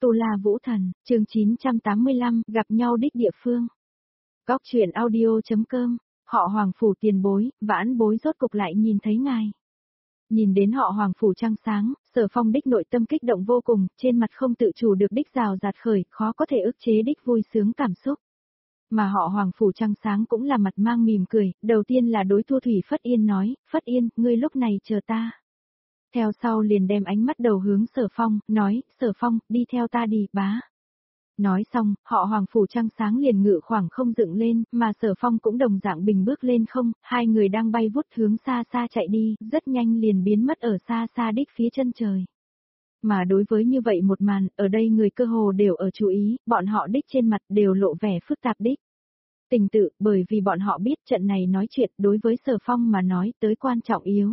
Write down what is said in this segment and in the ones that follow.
Tu La Vũ Thần, chương 985, gặp nhau đích địa phương. Góc truyện audio.com, họ Hoàng Phủ tiền bối, vãn bối rốt cục lại nhìn thấy ngài. Nhìn đến họ Hoàng Phủ trăng sáng, Sở Phong đích nội tâm kích động vô cùng, trên mặt không tự chủ được đích rào rạt khởi, khó có thể ức chế đích vui sướng cảm xúc. Mà họ Hoàng Phủ trăng sáng cũng là mặt mang mỉm cười, đầu tiên là đối Thu Thủy Phất Yên nói, Phất Yên, ngươi lúc này chờ ta. Theo sau liền đem ánh mắt đầu hướng Sở Phong, nói, Sở Phong, đi theo ta đi, bá. Nói xong, họ Hoàng Phủ trăng sáng liền ngự khoảng không dựng lên, mà Sở Phong cũng đồng dạng bình bước lên không, hai người đang bay vút hướng xa xa chạy đi, rất nhanh liền biến mất ở xa xa đích phía chân trời. Mà đối với như vậy một màn, ở đây người cơ hồ đều ở chú ý, bọn họ đích trên mặt đều lộ vẻ phức tạp đích. Tình tự, bởi vì bọn họ biết trận này nói chuyện đối với Sở Phong mà nói tới quan trọng yếu.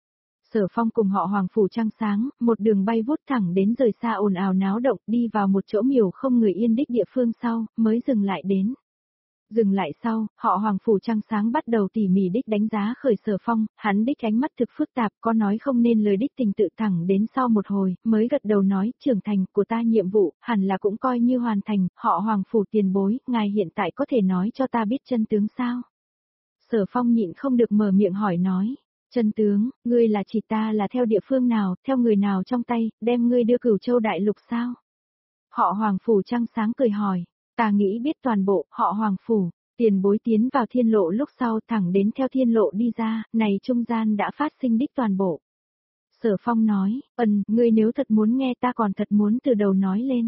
Sở Phong cùng họ Hoàng Phủ trăng sáng, một đường bay vút thẳng đến rời xa ồn ào náo động, đi vào một chỗ miểu không người yên đích địa phương sau, mới dừng lại đến. Dừng lại sau, họ Hoàng Phủ trăng sáng bắt đầu tỉ mỉ đích đánh giá khởi Sở Phong, hắn đích ánh mắt thực phức tạp, có nói không nên lời đích tình tự thẳng đến sau một hồi, mới gật đầu nói, trưởng thành của ta nhiệm vụ, hẳn là cũng coi như hoàn thành, họ Hoàng Phủ tiền bối, ngài hiện tại có thể nói cho ta biết chân tướng sao? Sở Phong nhịn không được mở miệng hỏi nói. Chân tướng, ngươi là chỉ ta là theo địa phương nào, theo người nào trong tay, đem ngươi đưa Cửu Châu đại lục sao? Họ Hoàng Phủ trăng sáng cười hỏi, ta nghĩ biết toàn bộ, họ Hoàng Phủ, tiền bối tiến vào thiên lộ lúc sau thẳng đến theo thiên lộ đi ra, này trung gian đã phát sinh đích toàn bộ. Sở Phong nói, ngươi nếu thật muốn nghe ta còn thật muốn từ đầu nói lên.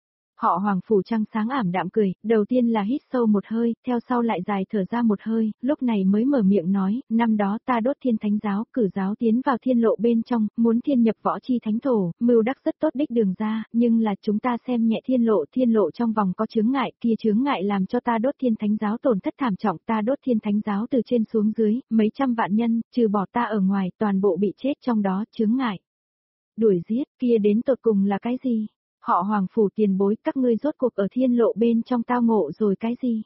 Họ Hoàng Phủ trăng sáng ảm đạm cười, đầu tiên là hít sâu một hơi, theo sau lại dài thở ra một hơi, lúc này mới mở miệng nói, năm đó ta đốt thiên thánh giáo, cử giáo tiến vào thiên lộ bên trong, muốn thiên nhập võ chi thánh thổ, mưu đắc rất tốt đích đường ra, nhưng là chúng ta xem nhẹ thiên lộ trong vòng có chướng ngại, kia chướng ngại làm cho ta đốt thiên thánh giáo tổn thất thảm trọng, ta đốt thiên thánh giáo từ trên xuống dưới, mấy trăm vạn nhân, trừ bỏ ta ở ngoài, toàn bộ bị chết trong đó chướng ngại. Đuổi giết, kia đến tột cùng là cái gì? Họ Hoàng Phủ tiền bối, các ngươi rốt cuộc ở thiên lộ bên trong tao ngộ rồi cái gì?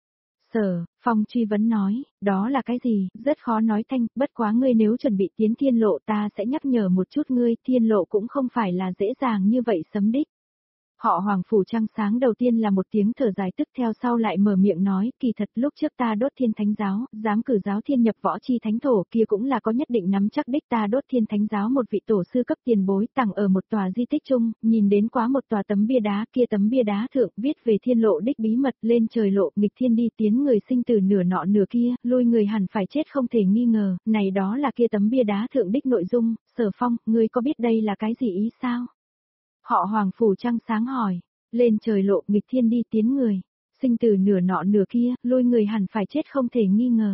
Sở Phong truy vấn nói, đó là cái gì, rất khó nói thanh, bất quá ngươi nếu chuẩn bị tiến thiên lộ ta sẽ nhắc nhở một chút ngươi, thiên lộ cũng không phải là dễ dàng như vậy sấm đích. Họ Hoàng Phủ trăng sáng đầu tiên là một tiếng thở dài tức theo sau lại mở miệng nói, kỳ thật lúc trước ta đốt thiên thánh giáo, dám cử giáo thiên nhập võ chi thánh thổ kia cũng là có nhất định nắm chắc đích ta đốt thiên thánh giáo một vị tổ sư cấp tiền bối tặng ở một tòa di tích chung, nhìn đến quá một tòa tấm bia đá kia tấm bia đá thượng viết về thiên lộ đích bí mật lên trời lộ nghịch thiên đi tiến người sinh từ nửa nọ nửa kia, lui người hẳn phải chết không thể nghi ngờ, này đó là kia tấm bia đá thượng đích nội dung, Sở Phong, ngươi có biết đây là cái gì ý sao? Họ Hoàng Phủ trăng sáng hỏi, lên trời lộ nghịch thiên đi tiến người, sinh từ nửa nọ nửa kia, lôi người hẳn phải chết không thể nghi ngờ.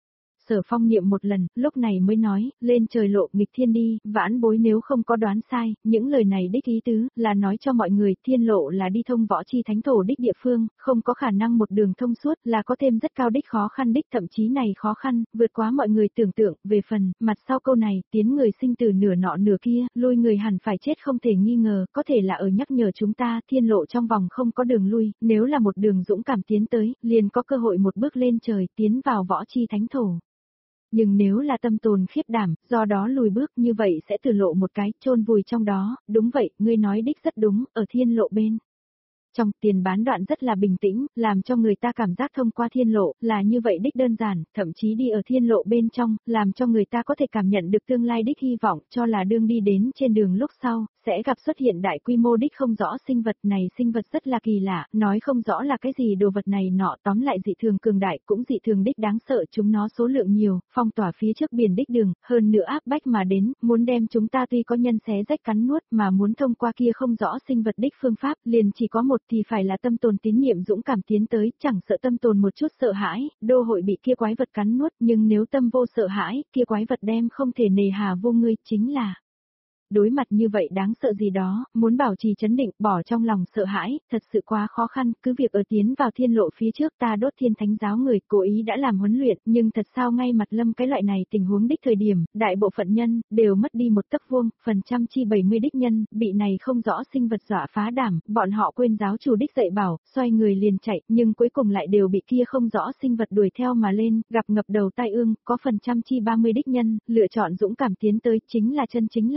Sở Phong niệm một lần, lúc này mới nói, lên trời lộ nghịch thiên đi, vãn bối nếu không có đoán sai, những lời này đích ý tứ, là nói cho mọi người, thiên lộ là đi thông võ chi thánh thổ đích địa phương, không có khả năng một đường thông suốt, là có thêm rất cao đích khó khăn đích, thậm chí này khó khăn, vượt quá mọi người tưởng tượng, về phần, mặt sau câu này, tiến người sinh từ nửa nọ nửa kia, lui người hẳn phải chết không thể nghi ngờ, có thể là ở nhắc nhở chúng ta, thiên lộ trong vòng không có đường lui, nếu là một đường dũng cảm tiến tới, liền có cơ hội một bước lên trời, tiến vào võ chi thánh thổ. Nhưng nếu là tâm tồn khiếp đảm, do đó lùi bước như vậy sẽ tử lộ một cái, chôn vùi trong đó, đúng vậy, ngươi nói đích rất đúng, ở thiên lộ bên. Trong tiền bán đoạn rất là bình tĩnh, làm cho người ta cảm giác thông qua thiên lộ, là như vậy đích đơn giản, thậm chí đi ở thiên lộ bên trong, làm cho người ta có thể cảm nhận được tương lai đích hy vọng, cho là đương đi đến trên đường lúc sau, sẽ gặp xuất hiện đại quy mô đích không rõ sinh vật này, sinh vật rất là kỳ lạ, nói không rõ là cái gì đồ vật này nọ, tóm lại dị thường cường đại, cũng dị thường đích đáng sợ, chúng nó số lượng nhiều, phong tỏa phía trước biển đích đường, hơn nữa áp bách mà đến, muốn đem chúng ta tuy có nhân xé rách cắn nuốt mà muốn thông qua kia không rõ sinh vật đích phương pháp, liền chỉ có một thì phải là tâm tồn tín nhiệm dũng cảm tiến tới, chẳng sợ tâm tồn một chút sợ hãi, đô hội bị kia quái vật cắn nuốt, nhưng nếu tâm vô sợ hãi, kia quái vật đem không thể nề hà vô ngươi, chính là đối mặt như vậy đáng sợ gì đó, muốn bảo trì chấn định, bỏ trong lòng sợ hãi, thật sự quá khó khăn, cứ việc ở tiến vào thiên lộ phía trước ta đốt thiên thánh giáo người, cố ý đã làm huấn luyện, nhưng thật sao ngay mặt lâm cái loại này tình huống đích thời điểm, đại bộ phận nhân, đều mất đi một tấc vuông, phần trăm chi 70 đích nhân, bị này không rõ sinh vật dọa phá đảm, bọn họ quên giáo chủ đích dạy bảo, xoay người liền chạy, nhưng cuối cùng lại đều bị kia không rõ sinh vật đuổi theo mà lên, gặp ngập đầu tai ương, có phần trăm chi 30 đích nhân, lựa chọn dũng cảm tiến tới, chính là chân chính làm được nội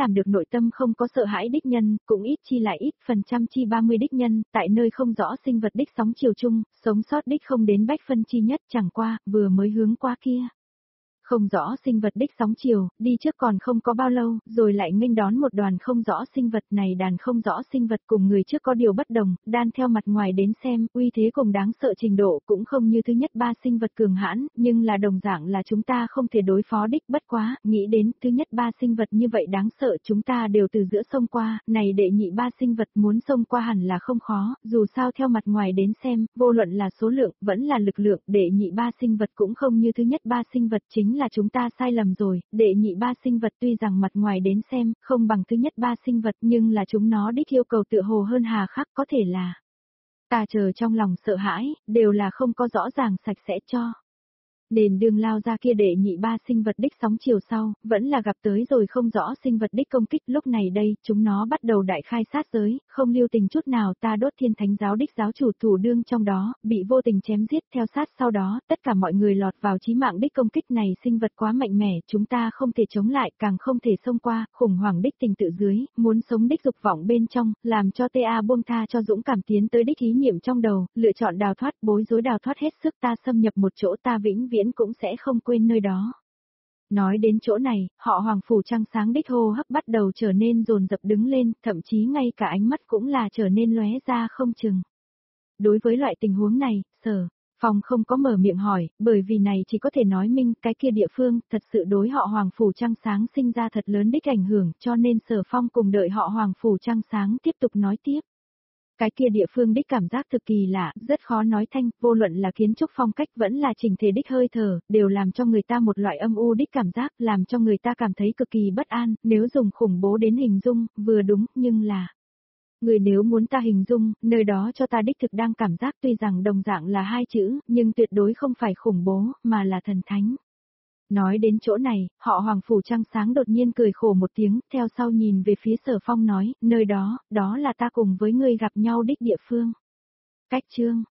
nội tâm không có sợ hãi đích nhân, cũng ít chi lại ít phần trăm chi 30 đích nhân, tại nơi không rõ sinh vật đích sóng chiều chung, sống sót đích không đến bách phân chi nhất, chẳng qua, vừa mới hướng qua kia. Không rõ sinh vật đích sóng chiều, đi trước còn không có bao lâu, rồi lại nghênh đón một đoàn không rõ sinh vật này. Đàn không rõ sinh vật cùng người trước có điều bất đồng, đan theo mặt ngoài đến xem, uy thế cùng đáng sợ trình độ cũng không như thứ nhất ba sinh vật cường hãn, nhưng là đồng dạng là chúng ta không thể đối phó đích. Bất quá, nghĩ đến thứ nhất ba sinh vật như vậy đáng sợ, chúng ta đều từ giữa sông qua, này đệ nhị ba sinh vật muốn sông qua hẳn là không khó, dù sao theo mặt ngoài đến xem, vô luận là số lượng, vẫn là lực lượng, đệ nhị ba sinh vật cũng không như thứ nhất ba sinh vật. Chính là chúng ta sai lầm rồi, đệ nhị ba sinh vật tuy rằng mặt ngoài đến xem, không bằng thứ nhất ba sinh vật, nhưng là chúng nó đích yêu cầu tựa hồ hơn hà khắc, có thể là ta chờ trong lòng sợ hãi, đều là không có rõ ràng sạch sẽ cho. Nền đường lao ra kia đệ nhị ba sinh vật đích sóng chiều sau, vẫn là gặp tới rồi không rõ sinh vật đích công kích. Lúc này đây, chúng nó bắt đầu đại khai sát giới, không lưu tình chút nào. Ta đốt thiên thánh giáo đích giáo chủ thủ đương trong đó, bị vô tình chém giết. Theo sát sau đó, tất cả mọi người lọt vào chí mạng đích công kích này. Sinh vật quá mạnh mẽ, chúng ta không thể chống lại, càng không thể xông qua. Khủng hoảng đích tình tự dưới, muốn sống đích dục vọng bên trong, làm cho TA buông tha cho dũng cảm tiến tới đích ý niệm trong đầu, lựa chọn đào thoát, bối rối đào thoát hết sức. Ta xâm nhập một chỗ, ta vĩnh viễn cũng sẽ không quên nơi đó. Nói đến chỗ này, họ Hoàng Phủ trăng sáng đích hô hấp bắt đầu trở nên dồn dập đứng lên, thậm chí ngay cả ánh mắt cũng là trở nên lóe ra không chừng. Đối với loại tình huống này, Sở Phong không có mở miệng hỏi, bởi vì này chỉ có thể nói minh cái kia địa phương thật sự đối họ Hoàng Phủ trăng sáng sinh ra thật lớn đích ảnh hưởng, cho nên Sở Phong cùng đợi họ Hoàng Phủ trăng sáng tiếp tục nói tiếp. Cái kia địa phương đích cảm giác thực kỳ lạ, rất khó nói thanh, vô luận là kiến trúc phong cách vẫn là trình thể đích hơi thở, đều làm cho người ta một loại âm u đích cảm giác, làm cho người ta cảm thấy cực kỳ bất an, nếu dùng khủng bố đến hình dung, vừa đúng, nhưng là... Người nếu muốn ta hình dung, nơi đó cho ta đích thực đang cảm giác tuy rằng đồng dạng là hai chữ, nhưng tuyệt đối không phải khủng bố, mà là thần thánh. Nói đến chỗ này, họ Hoàng Phủ trăng sáng đột nhiên cười khổ một tiếng, theo sau nhìn về phía Sở Phong nói, nơi đó, đó là ta cùng với ngươi gặp nhau đích địa phương. Cách chương